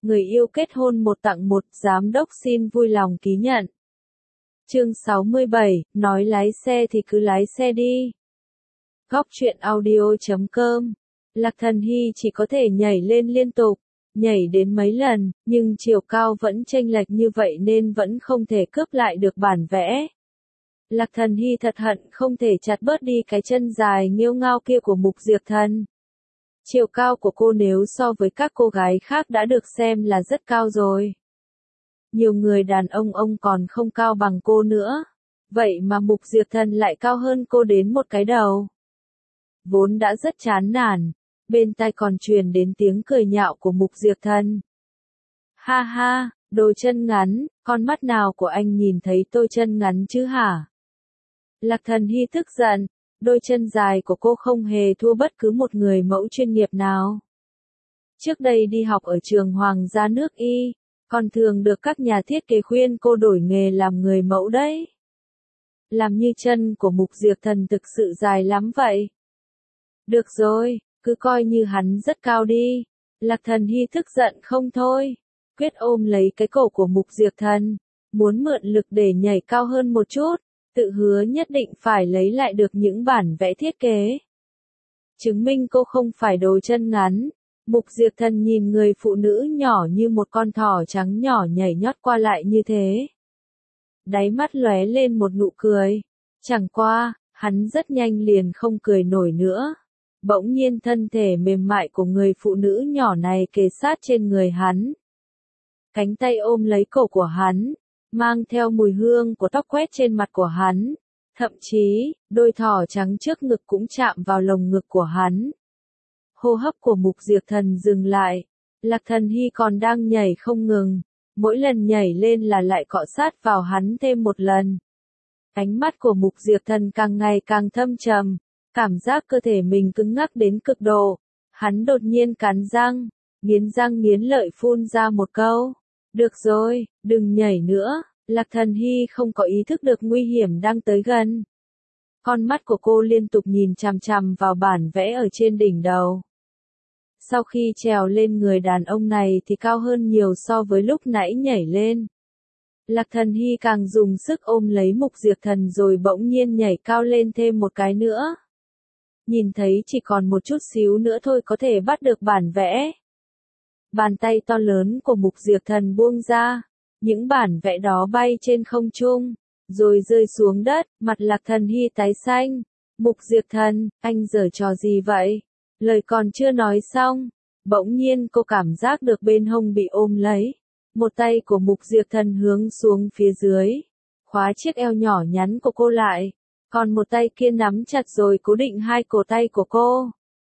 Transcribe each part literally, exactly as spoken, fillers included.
người yêu kết hôn một tặng một, giám đốc xin vui lòng ký nhận. Chương sáu mươi bảy, nói lái xe thì cứ lái xe đi. Góc truyện audio chấm com. Lạc Thần Hy chỉ có thể nhảy lên liên tục, nhảy đến mấy lần, nhưng chiều cao vẫn chênh lệch như vậy nên vẫn không thể cướp lại được bản vẽ. Lạc Thần Hy thật hận không thể chặt bớt đi cái chân dài nghêu ngao kia của Mục Diệp Thần. Chiều cao của cô nếu so với các cô gái khác đã được xem là rất cao rồi. Nhiều người đàn ông ông còn không cao bằng cô nữa. Vậy mà Mục Diệp Thần lại cao hơn cô đến một cái đầu. Vốn đã rất chán nản, bên tai còn truyền đến tiếng cười nhạo của Mục Diệp Thần. Ha ha, đồ chân ngắn, con mắt nào của anh nhìn thấy tôi chân ngắn chứ hả? Lạc Thần Hy tức giận, đôi chân dài của cô không hề thua bất cứ một người mẫu chuyên nghiệp nào. Trước đây đi học ở trường Hoàng gia nước Y, còn thường được các nhà thiết kế khuyên cô đổi nghề làm người mẫu đấy. Làm như chân của Mục Diệp Thần thực sự dài lắm vậy. Được rồi, cứ coi như hắn rất cao đi. Lạc Thần Hy tức giận không thôi, quyết ôm lấy cái cổ của Mục Diệp Thần, muốn mượn lực để nhảy cao hơn một chút, tự hứa nhất định phải lấy lại được những bản vẽ thiết kế. Chứng minh cô không phải đồ chân ngắn. Mục Diệp Thần nhìn người phụ nữ nhỏ như một con thỏ trắng nhỏ nhảy nhót qua lại như thế. Đáy mắt lóe lên một nụ cười. Chẳng qua, hắn rất nhanh liền không cười nổi nữa. Bỗng nhiên thân thể mềm mại của người phụ nữ nhỏ này kề sát trên người hắn. Cánh tay ôm lấy cổ của hắn, mang theo mùi hương của tóc quét trên mặt của hắn. Thậm chí, đôi thỏ trắng trước ngực cũng chạm vào lồng ngực của hắn. Hô hấp của Mục Diệp Thần dừng lại. Lạc Thần Hy còn đang nhảy không ngừng. Mỗi lần nhảy lên là lại cọ sát vào hắn thêm một lần. Ánh mắt của Mục Diệp Thần càng ngày càng thâm trầm. Cảm giác cơ thể mình cứng ngắc đến cực độ. Hắn đột nhiên cắn răng, nghiến răng nghiến lợi phun ra một câu. Được rồi, đừng nhảy nữa. Lạc Thần Hy không có ý thức được nguy hiểm đang tới gần. Con mắt của cô liên tục nhìn chằm chằm vào bản vẽ ở trên đỉnh đầu. Sau khi trèo lên người đàn ông này thì cao hơn nhiều so với lúc nãy nhảy lên. Lạc Thần Hy càng dùng sức ôm lấy Mục Diệp Thần rồi bỗng nhiên nhảy cao lên thêm một cái nữa. Nhìn thấy chỉ còn một chút xíu nữa thôi có thể bắt được bản vẽ. Bàn tay to lớn của Mục Diệp Thần buông ra. Những bản vẽ đó bay trên không trung, rồi rơi xuống đất, mặt Lạc Thần Hy tái xanh. Mục Diệp Thần, anh giở trò gì vậy? Lời còn chưa nói xong, bỗng nhiên cô cảm giác được bên hông bị ôm lấy. Một tay của Mục Diệp Thần hướng xuống phía dưới, khóa chiếc eo nhỏ nhắn của cô lại, còn một tay kia nắm chặt rồi cố định hai cổ tay của cô.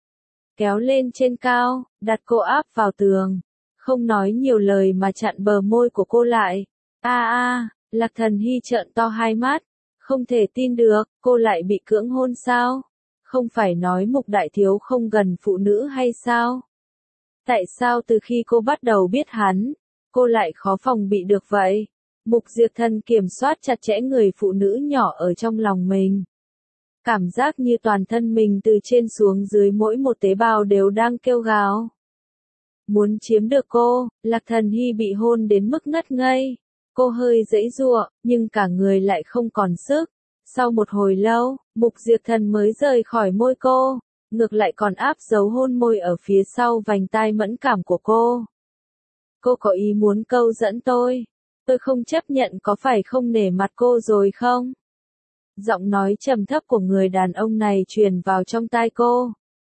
Kéo lên trên cao, đặt cô áp vào tường, không nói nhiều lời mà chặn bờ môi của cô lại. A a, Lạc Thần Hy trợn to hai mắt, không thể tin được, cô lại bị cưỡng hôn sao? Không phải nói Mục đại thiếu không gần phụ nữ hay sao? Tại sao từ khi cô bắt đầu biết hắn, cô lại khó phòng bị được vậy? Mục Diệp Thần kiểm soát chặt chẽ người phụ nữ nhỏ ở trong lòng mình. Cảm giác như toàn thân mình từ trên xuống dưới mỗi một tế bào đều đang kêu gào. Muốn chiếm được cô, Lạc Thần Hy bị hôn đến mức ngất ngây. Cô hơi giãy giụa, nhưng cả người lại không còn sức. Sau một hồi lâu, Mục Diệp Thần mới rời khỏi môi cô, ngược lại còn áp dấu hôn môi ở phía sau vành tai mẫn cảm của cô. Cô có ý muốn câu dẫn tôi. Tôi không chấp nhận có phải không nể mặt cô rồi không? Giọng nói trầm thấp của người đàn ông này truyền vào trong tai cô,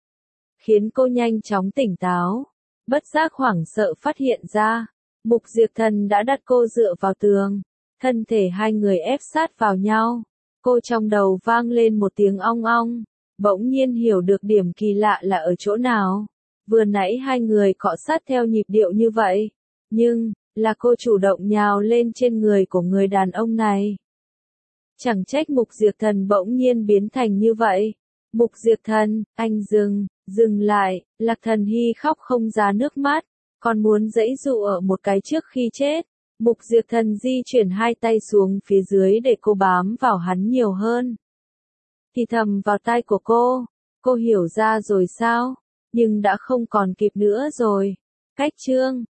khiến cô nhanh chóng tỉnh táo. Bất giác hoảng sợ phát hiện ra, Mục Diệp Thần đã đặt cô dựa vào tường, thân thể hai người ép sát vào nhau. Cô trong đầu vang lên một tiếng ong ong, bỗng nhiên hiểu được điểm kỳ lạ là ở chỗ nào. Vừa nãy hai người cọ sát theo nhịp điệu như vậy, nhưng, là cô chủ động nhào lên trên người của người đàn ông này. Chẳng trách Mục Diệp Thần bỗng nhiên biến thành như vậy. Mục Diệp Thần, anh dừng, dừng lại. Lạc Thần Hy khóc không ra nước mắt, còn muốn giãy giụa một cái trước khi chết. Mục Diệp Thần di chuyển hai tay xuống phía dưới để cô bám vào hắn nhiều hơn. Thì thầm vào tai của cô, cô hiểu ra rồi sao? Nhưng đã không còn kịp nữa rồi. Cách chương